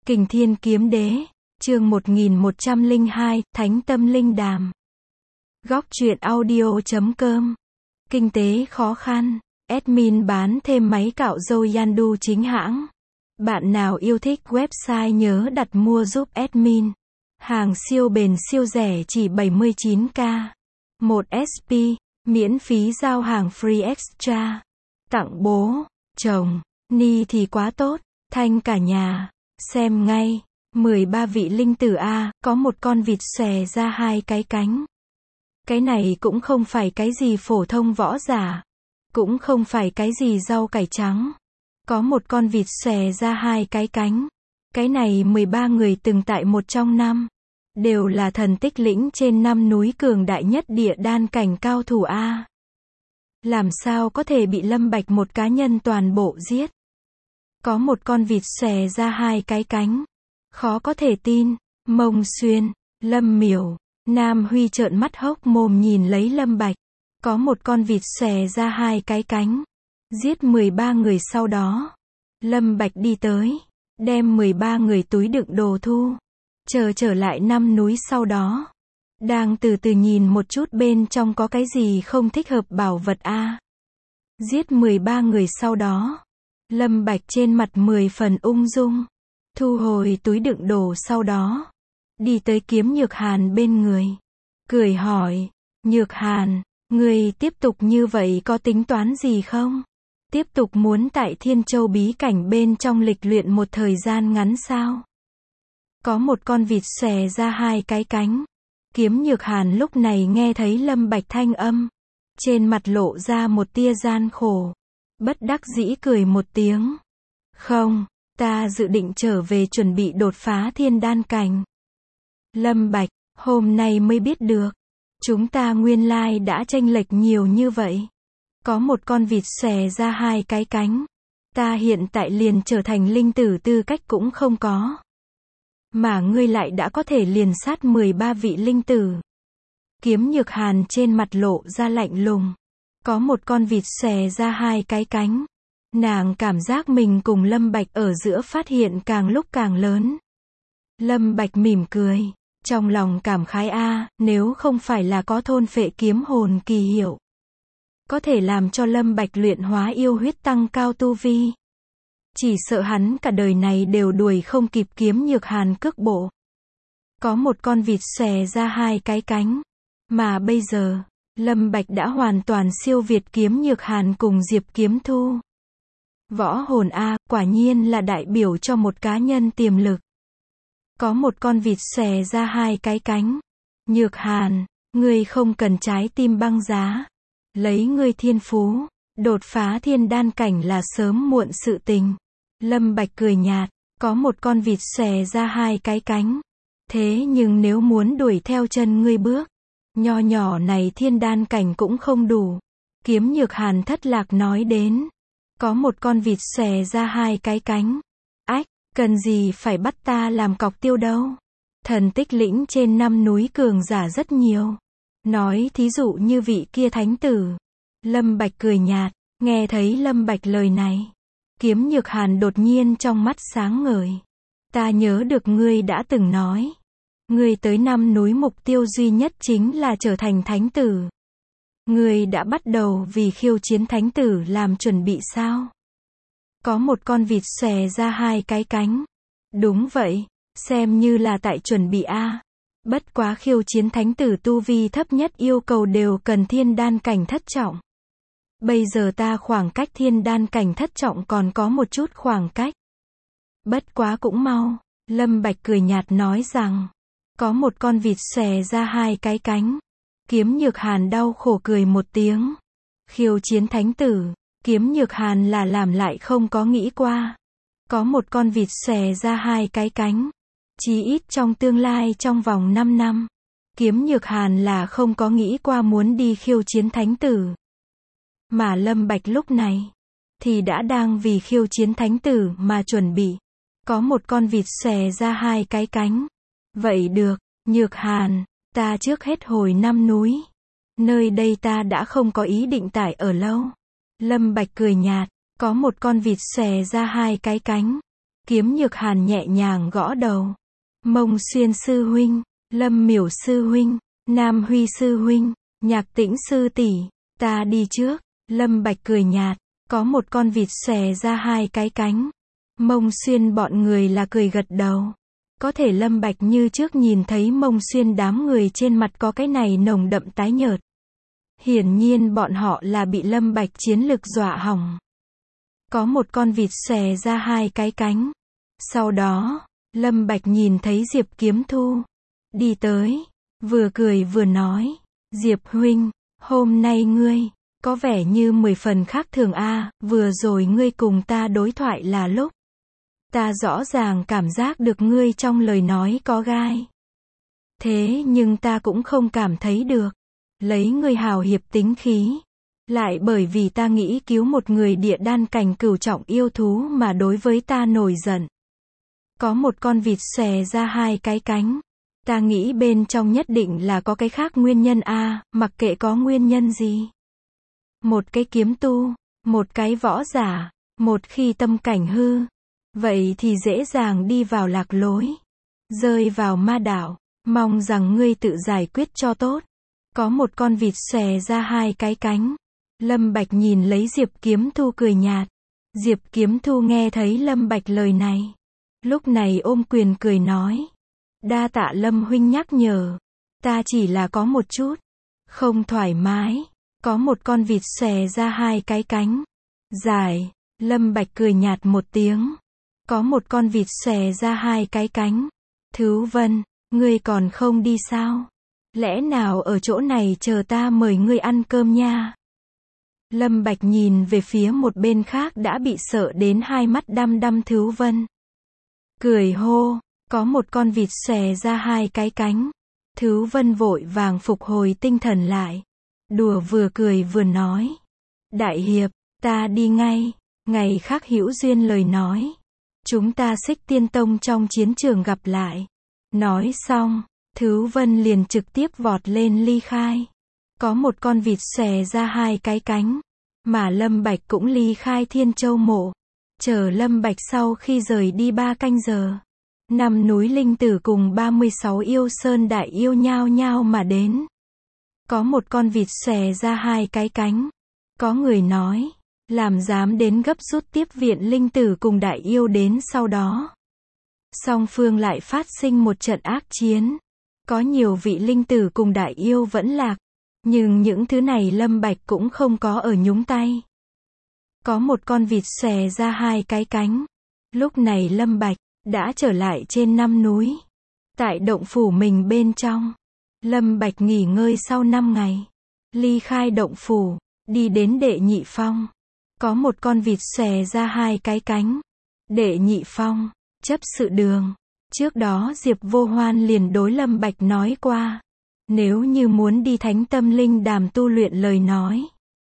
Kình Thiên Kiếm Đế, chương 1102, Thánh Tâm Linh Đàm. Góc truyện audio.com. Kinh tế khó khăn. Admin bán thêm máy cạo râu Yandu chính hãng. Bạn nào yêu thích website nhớ đặt mua giúp admin. Hàng siêu bền siêu rẻ chỉ 79k. 1 SP, miễn phí giao hàng free extra. Tặng bố, chồng, ni thì quá tốt, thanh cả nhà. Xem ngay, 13 vị linh tử A, có một con vịt xòe ra hai cái cánh. Cái này cũng không phải cái gì phổ thông võ giả. Cũng không phải cái gì rau cải trắng. Có một con vịt xòe ra hai cái cánh. Cái này 13 người từng tại một trong năm. Đều là thần tích lĩnh trên 5 núi cường đại nhất địa đan cảnh cao thủ A. Làm sao có thể bị Lâm Bạch một cá nhân toàn bộ giết? Có một con vịt xòe ra hai cái cánh. Khó có thể tin. Mông Xuyên, Lâm Miểu, Nam Huy trợn mắt hốc mồm nhìn lấy Lâm Bạch. Có một con vịt xòe ra hai cái cánh. Giết 13 người sau đó. Lâm Bạch đi tới. Đem 13 người túi đựng đồ thu. Trở lại 5 núi sau đó. Đang từ từ nhìn một chút bên trong có cái gì không thích hợp bảo vật A. Giết 13 người sau đó. Lâm Bạch trên mặt 10 phần ung dung. Thu hồi túi đựng đồ sau đó. Đi tới Kiếm Nhược Hàn bên người. Cười hỏi. Nhược Hàn, người tiếp tục như vậy có tính toán gì không? Tiếp tục muốn tại Thiên Châu bí cảnh bên trong lịch luyện một thời gian ngắn sao? Có một con vịt xòe ra hai cái cánh. Kiếm Nhược Hàn lúc này nghe thấy Lâm Bạch thanh âm. Trên mặt lộ ra một tia gian khổ. Bất đắc dĩ cười một tiếng. Không, ta dự định trở về chuẩn bị đột phá thiên đan cảnh. Lâm Bạch, hôm nay mới biết được. Chúng ta nguyên lai đã chênh lệch nhiều như vậy. Có một con vịt xòe ra hai cái cánh. Ta hiện tại liền trở thành linh tử tư cách cũng không có. Mà ngươi lại đã có thể liền sát 13 vị linh tử. Kiếm Nhược Hàn trên mặt lộ ra lạnh lùng. Có một con vịt xòe ra hai cái cánh. Nàng cảm giác mình cùng Lâm Bạch ở giữa phát hiện càng lúc càng lớn. Lâm Bạch mỉm cười. Trong lòng cảm khái A, nếu không phải là có thôn phệ kiếm hồn kỳ hiệu. Có thể làm cho Lâm Bạch luyện hóa yêu huyết tăng cao tu vi. Chỉ sợ hắn cả đời này đều đuổi không kịp Kiếm Nhược Hàn cước bộ. Có một con vịt xòe ra hai cái cánh. Mà bây giờ, Lâm Bạch đã hoàn toàn siêu việt Kiếm Nhược Hàn cùng Diệp Kiếm Thu. Võ hồn A, quả nhiên là đại biểu cho một cá nhân tiềm lực. Có một con vịt xòe ra hai cái cánh. Nhược Hàn, ngươi không cần trái tim băng giá. Lấy ngươi thiên phú, đột phá thiên đan cảnh là sớm muộn sự tình. Lâm Bạch cười nhạt, có một con vịt xòe ra hai cái cánh. Thế nhưng nếu muốn đuổi theo chân ngươi bước, nho nhỏ này thiên đan cảnh cũng không đủ. Kiếm Nhược Hàn thất lạc nói đến. Có một con vịt xòe ra hai cái cánh. Ách, cần gì phải bắt ta làm cọc tiêu đâu. Thần tích lĩnh trên 5 núi cường giả rất nhiều. Nói thí dụ như vị kia thánh tử. Lâm Bạch cười nhạt, nghe thấy Lâm Bạch lời này. Kiếm Nhược Hàn đột nhiên trong mắt sáng ngời. Ta nhớ được ngươi đã từng nói. Ngươi tới 5 núi mục tiêu duy nhất chính là trở thành thánh tử. Ngươi đã bắt đầu vì khiêu chiến thánh tử làm chuẩn bị sao? Có một con vịt xòe ra hai cái cánh. Đúng vậy, xem như là tại chuẩn bị A. Bất quá khiêu chiến thánh tử tu vi thấp nhất yêu cầu đều cần thiên đan cảnh thất trọng. Bây giờ ta khoảng cách thiên đan cảnh thất trọng còn có một chút khoảng cách. Bất quá cũng mau. Lâm Bạch cười nhạt nói rằng. Có một con vịt xòe ra hai cái cánh. Kiếm Nhược Hàn đau khổ cười một tiếng. Khiêu chiến thánh tử. Kiếm Nhược Hàn là làm lại không có nghĩ qua. Có một con vịt xòe ra hai cái cánh. Chí ít trong tương lai trong vòng 5 năm. Kiếm Nhược Hàn là không có nghĩ qua muốn đi khiêu chiến thánh tử. Mà Lâm Bạch lúc này thì đã đang vì khiêu chiến thánh tử mà chuẩn bị. Có một con vịt xòe ra hai cái cánh. Vậy được, Nhược Hàn, ta trước hết hồi 5 núi. Nơi đây ta đã không có ý định tại ở lâu. Lâm Bạch cười nhạt, có một con vịt xòe ra hai cái cánh. Kiếm Nhược Hàn nhẹ nhàng gõ đầu. Mông Xuyên sư huynh, Lâm Miểu sư huynh, Nam Huy sư huynh, Nhạc Tĩnh sư tỷ, ta đi trước. Lâm Bạch cười nhạt, có một con vịt xòe ra hai cái cánh. Mông Xuyên bọn người là cười gật đầu. Có thể Lâm Bạch như trước nhìn thấy Mông Xuyên đám người trên mặt có cái này nồng đậm tái nhợt. Hiển nhiên bọn họ là bị Lâm Bạch chiến lực dọa hỏng. Có một con vịt xòe ra hai cái cánh. Sau đó, Lâm Bạch nhìn thấy Diệp Kiếm Thu đi tới, vừa cười vừa nói, Diệp huynh, hôm nay ngươi có vẻ như 10 phần khác thường a, vừa rồi ngươi cùng ta đối thoại là lúc ta rõ ràng cảm giác được ngươi trong lời nói có gai. Thế nhưng ta cũng không cảm thấy được. Lấy ngươi hào hiệp tính khí. Lại bởi vì ta nghĩ cứu một người địa đan cảnh cửu trọng yêu thú mà đối với ta nổi giận. Có một con vịt xòe ra hai cái cánh. Ta nghĩ bên trong nhất định là có cái khác nguyên nhân a, mặc kệ có nguyên nhân gì. Một cái kiếm tu, một cái võ giả, một khi tâm cảnh hư. Vậy thì dễ dàng đi vào lạc lối. Rơi vào ma đạo. Mong rằng ngươi tự giải quyết cho tốt. Có một con vịt xòe ra hai cái cánh. Lâm Bạch nhìn lấy Diệp Kiếm Thu cười nhạt. Diệp Kiếm Thu nghe thấy Lâm Bạch lời này. Lúc này ôm quyền cười nói. Đa tạ Lâm huynh nhắc nhở. Ta chỉ là có một chút không thoải mái. Có một con vịt xòe ra hai cái cánh. Giải. Lâm Bạch cười nhạt một tiếng. Có một con vịt xòe ra hai cái cánh. Thứ Vân, ngươi còn không đi sao? Lẽ nào ở chỗ này chờ ta mời ngươi ăn cơm nha? Lâm Bạch nhìn về phía một bên khác đã bị sợ đến hai mắt đăm đăm Thứ Vân. Cười hô, có một con vịt xòe ra hai cái cánh. Thứ Vân vội vàng phục hồi tinh thần lại. Đùa vừa cười vừa nói. Đại hiệp, ta đi ngay, ngày khác hữu duyên lời nói. Chúng ta Xích Tiên Tông trong chiến trường gặp lại. Nói xong, Thứ Vân liền trực tiếp vọt lên ly khai. Có một con vịt xòe ra hai cái cánh. Mà Lâm Bạch cũng ly khai Thiên Châu mộ. Chờ Lâm Bạch sau khi rời đi 3 canh giờ. 5 núi linh tử cùng 36 yêu sơn đại yêu nhao nhao mà đến. Có một con vịt xòe ra hai cái cánh. Có người nói, làm dám đến gấp rút tiếp viện linh tử cùng đại yêu đến sau đó. Song phương lại phát sinh một trận ác chiến. Có nhiều vị linh tử cùng đại yêu vẫn lạc. Nhưng những thứ này Lâm Bạch cũng không có ở nhúng tay. Có một con vịt xòe ra hai cái cánh. Lúc này Lâm Bạch đã trở lại trên 5 núi. Tại động phủ mình bên trong. Lâm Bạch nghỉ ngơi sau 5 ngày. Ly khai động phủ, đi đến Đệ Nhị Phong. Có một con vịt xòe ra hai cái cánh. Đệ Nhị Phong, chấp sự đường. Trước đó Diệp Vô Hoan liền đối Lâm Bạch nói qua. Nếu như muốn đi Thánh Tâm Linh Đàm tu luyện lời nói.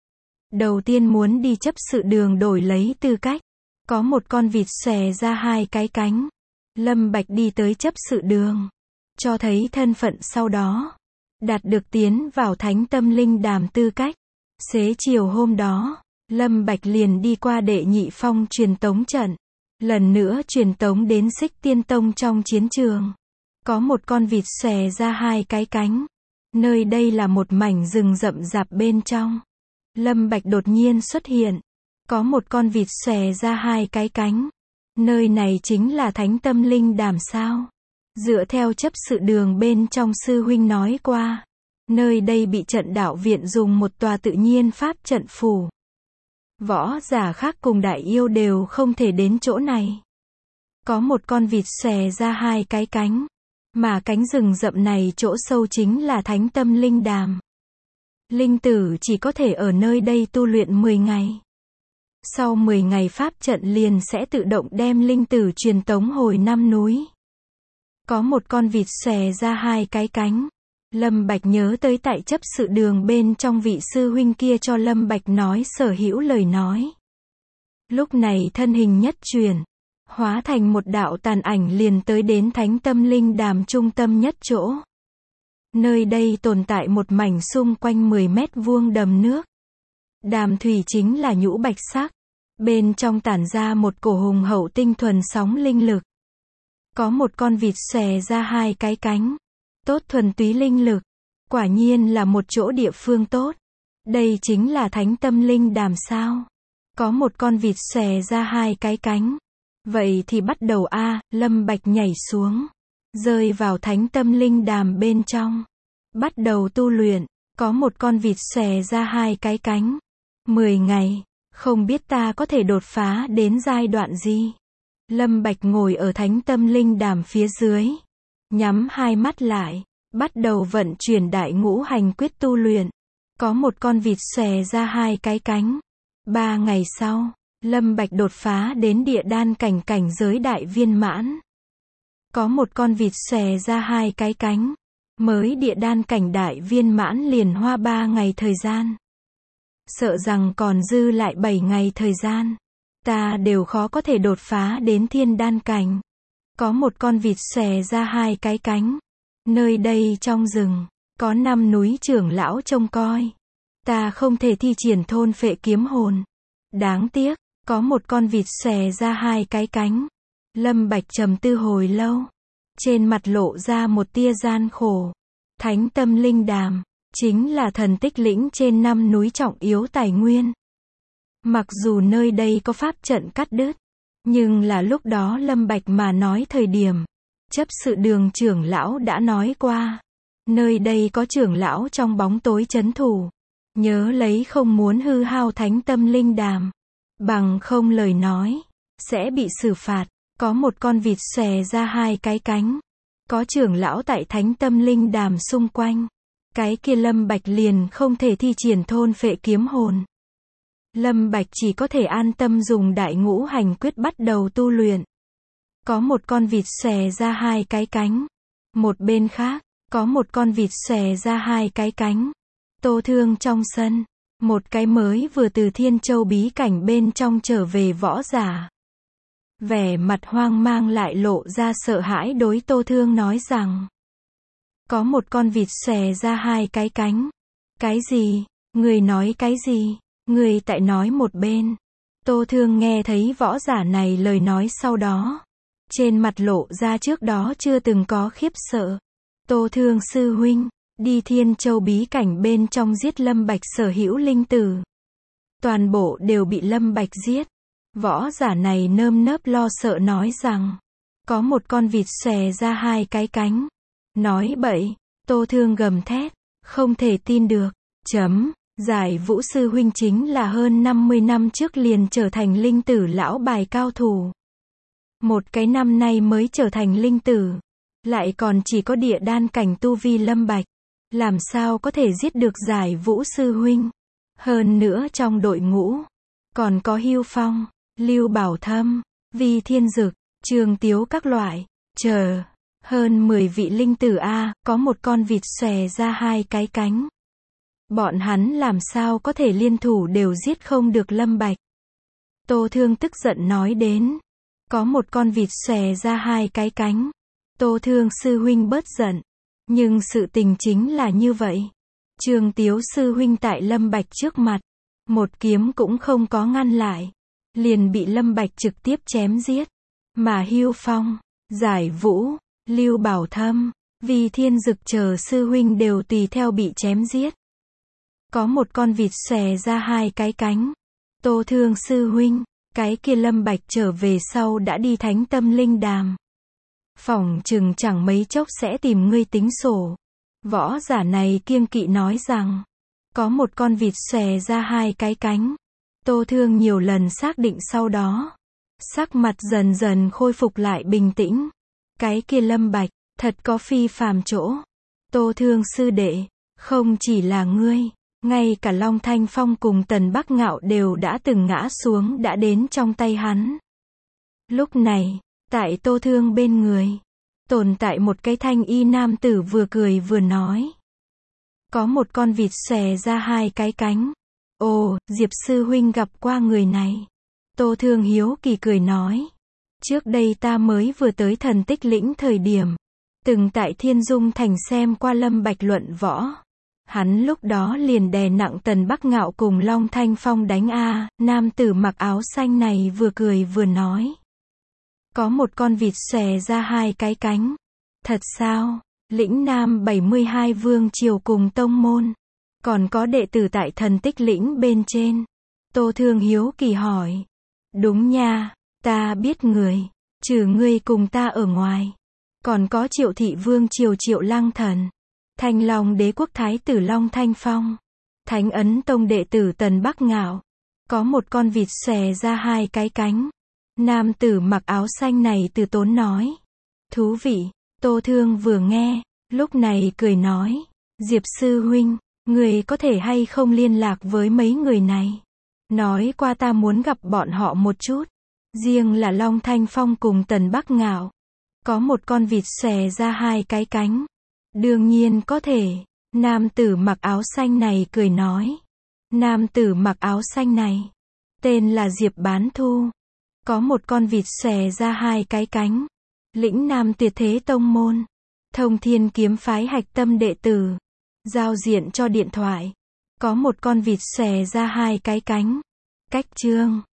Đầu tiên muốn đi chấp sự đường đổi lấy tư cách. Có một con vịt xòe ra hai cái cánh. Lâm Bạch đi tới chấp sự đường. Cho thấy thân phận sau đó. Đạt được tiến vào Thánh Tâm Linh Đàm tư cách. Xế chiều hôm đó, Lâm Bạch liền đi qua Đệ Nhị Phong truyền tống trận. Lần nữa truyền tống đến Xích Tiên Tông trong chiến trường. Có một con vịt xòe ra hai cái cánh. Nơi đây là một mảnh rừng rậm rạp bên trong. Lâm Bạch đột nhiên xuất hiện. Có một con vịt xòe ra hai cái cánh. Nơi này chính là Thánh Tâm Linh Đàm sao? Dựa theo chấp sự đường bên trong sư huynh nói qua. Nơi đây bị trận đạo viện dùng một tòa tự nhiên pháp trận phủ. Võ giả khác cùng đại yêu đều không thể đến chỗ này. Có một con vịt xòe ra hai cái cánh. Mà cánh rừng rậm này chỗ sâu chính là Thánh Tâm Linh Đàm. Linh tử chỉ có thể ở nơi đây tu luyện 10 ngày. Sau 10 ngày pháp trận liền sẽ tự động đem linh tử truyền tống hồi 5 núi. Có một con vịt xòe ra hai cái cánh. Lâm Bạch nhớ tới tại chấp sự đường bên trong vị sư huynh kia cho Lâm Bạch nói sở hữu lời nói. Lúc này thân hình nhất chuyển. Hóa thành một đạo tàn ảnh liền tới đến Thánh Tâm Linh Đàm trung tâm nhất chỗ. Nơi đây tồn tại một mảnh xung quanh 10 mét vuông đầm nước. Đàm thủy chính là nhũ bạch sắc. Bên trong tản ra một cổ hùng hậu tinh thuần sóng linh lực. Có một con vịt xòe ra hai cái cánh. Tốt thuần túy linh lực. Quả nhiên là một chỗ địa phương tốt. Đây chính là thánh tâm linh đàm sao. Có một con vịt xòe ra hai cái cánh. Vậy thì bắt đầu a. Lâm Bạch nhảy xuống. Rơi vào thánh tâm linh đàm bên trong. Bắt đầu tu luyện. Có một con vịt xòe ra hai cái cánh. 10 ngày. Không biết ta có thể đột phá đến giai đoạn gì. Lâm Bạch ngồi ở thánh tâm linh đàm phía dưới. Nhắm hai mắt lại. Bắt đầu vận chuyển đại ngũ hành quyết tu luyện. Có một con vịt xòe ra hai cái cánh. 3 ngày sau, Lâm Bạch đột phá đến địa đan cảnh cảnh giới đại viên mãn. Có một con vịt xòe ra hai cái cánh. Mới địa đan cảnh đại viên mãn liền hoa 3 ngày thời gian. Sợ rằng còn dư lại 7 ngày thời gian. Ta đều khó có thể đột phá đến thiên đan cảnh. Có một con vịt xòe ra hai cái cánh. Nơi đây trong rừng, có 5 núi trưởng lão trông coi. Ta không thể thi triển thôn phệ kiếm hồn. Đáng tiếc, có một con vịt xòe ra hai cái cánh. Lâm Bạch trầm tư hồi lâu. Trên mặt lộ ra một tia gian khổ. Thánh tâm linh đàm, chính là thần tích lĩnh trên 5 núi trọng yếu tài nguyên. Mặc dù nơi đây có pháp trận cắt đứt, nhưng là lúc đó Lâm Bạch mà nói thời điểm. Chấp sự đường trưởng lão đã nói qua. Nơi đây có trưởng lão trong bóng tối trấn thủ. Nhớ lấy không muốn hư hao thánh tâm linh đàm. Bằng không lời nói, sẽ bị xử phạt. Có một con vịt xòe ra hai cái cánh. Có trưởng lão tại thánh tâm linh đàm xung quanh. Cái kia Lâm Bạch liền không thể thi triển thôn phệ kiếm hồn. Lâm Bạch chỉ có thể an tâm dùng đại ngũ hành quyết bắt đầu tu luyện. Có một con vịt xòe ra hai cái cánh. Một bên khác, có một con vịt xòe ra hai cái cánh. Tô Thương trong sân. Một cái mới vừa từ Thiên Châu bí cảnh bên trong trở về võ giả. Vẻ mặt hoang mang lại lộ ra sợ hãi đối Tô Thương nói rằng. Có một con vịt xòe ra hai cái cánh. Cái gì? Người nói cái gì? Người tại nói một bên. Tô Thương nghe thấy võ giả này lời nói sau đó. Trên mặt lộ ra trước đó chưa từng có khiếp sợ. Tô Thương sư huynh, đi Thiên Châu bí cảnh bên trong giết Lâm Bạch sở hữu linh tử. Toàn bộ đều bị Lâm Bạch giết. Võ giả này nơm nớp lo sợ nói rằng, có một con vịt xòe ra hai cái cánh. Nói bậy, Tô Thương gầm thét, không thể tin được. Giải Vũ sư huynh chính là hơn 50 năm trước liền trở thành linh tử lão bài cao thủ. Một cái năm nay mới trở thành linh tử. Lại còn chỉ có địa đan cảnh tu vi Lâm Bạch. Làm sao có thể giết được Giải Vũ sư huynh. Hơn nữa trong đội ngũ. Còn có Hưu Phong, Lưu Bảo Thâm, Vi Thiên Dực, Trường Tiếu các loại. Hơn 10 vị linh tử a, có một con vịt xòe ra hai cái cánh. Bọn hắn làm sao có thể liên thủ đều giết không được Lâm Bạch. Tô Thương tức giận nói đến. Có một con vịt xòe ra hai cái cánh. Tô Thương sư huynh bớt giận. Nhưng sự tình chính là như vậy. Trường Tiếu sư huynh tại Lâm Bạch trước mặt. Một kiếm cũng không có ngăn lại. Liền bị Lâm Bạch trực tiếp chém giết. Mà Hưu Phong, Giải Vũ, Lưu Bảo Thâm, Vi Thiên Dực chờ sư huynh đều tùy theo bị chém giết. Có một con vịt xòe ra hai cái cánh. Tô Thương sư huynh, cái kia Lâm Bạch trở về sau đã đi thánh tâm linh đàm. Phỏng chừng chẳng mấy chốc sẽ tìm ngươi tính sổ. Võ giả này kiêng kỵ nói rằng, có một con vịt xòe ra hai cái cánh. Tô Thương nhiều lần xác định sau đó. Sắc mặt dần dần khôi phục lại bình tĩnh. Cái kia Lâm Bạch, thật có phi phàm chỗ. Tô Thương sư đệ, không chỉ là ngươi, ngay cả Long Thanh Phong cùng Tần Bắc Ngạo đều đã từng ngã xuống đã đến trong tay hắn. Lúc này, tại Tô Thương bên người, tồn tại một cái thanh y nam tử vừa cười vừa nói. Có một con vịt xòe ra hai cái cánh. Ồ, Diệp sư huynh gặp qua người này. Tô Thương hiếu kỳ cười nói. Trước đây ta mới vừa tới thần tích lĩnh thời điểm. Từng tại Thiên Dung Thành xem qua Lâm Bạch luận võ. Hắn lúc đó liền đè nặng Tần Bắc Ngạo cùng Long Thanh Phong đánh a. Nam tử mặc áo xanh này vừa cười vừa nói. Có một con vịt xòe ra hai cái cánh. Thật sao? Lĩnh Nam 72 vương triều cùng tông môn. Còn có đệ tử tại Thần Tích lĩnh bên trên. Tô Thương hiếu kỳ hỏi. Đúng nha, ta biết người. Trừ ngươi cùng ta ở ngoài. Còn có Triệu thị vương triều Triệu Lăng Thần. Thanh Long đế quốc thái tử Long Thanh Phong. Thánh Ấn tông đệ tử Tần Bắc Ngạo. Có một con vịt xòe ra hai cái cánh. Nam tử mặc áo xanh này từ tốn nói. Thú vị. Tô Thương vừa nghe, lúc này cười nói. Diệp sư huynh, người có thể hay không liên lạc với mấy người này? Nói qua ta muốn gặp bọn họ một chút. Riêng là Long Thanh Phong cùng Tần Bắc Ngạo. Có một con vịt xòe ra hai cái cánh. Đương nhiên có thể. Nam tử mặc áo xanh này cười nói. Nam tử mặc áo xanh này. Tên là Diệp Bán Thu. Có một con vịt xòe ra hai cái cánh. Lĩnh Nam Tuyệt Thế Tông Môn. Thông Thiên Kiếm Phái hạch tâm đệ tử. Giao diện cho điện thoại. Có một con vịt xòe ra hai cái cánh. Cách chương.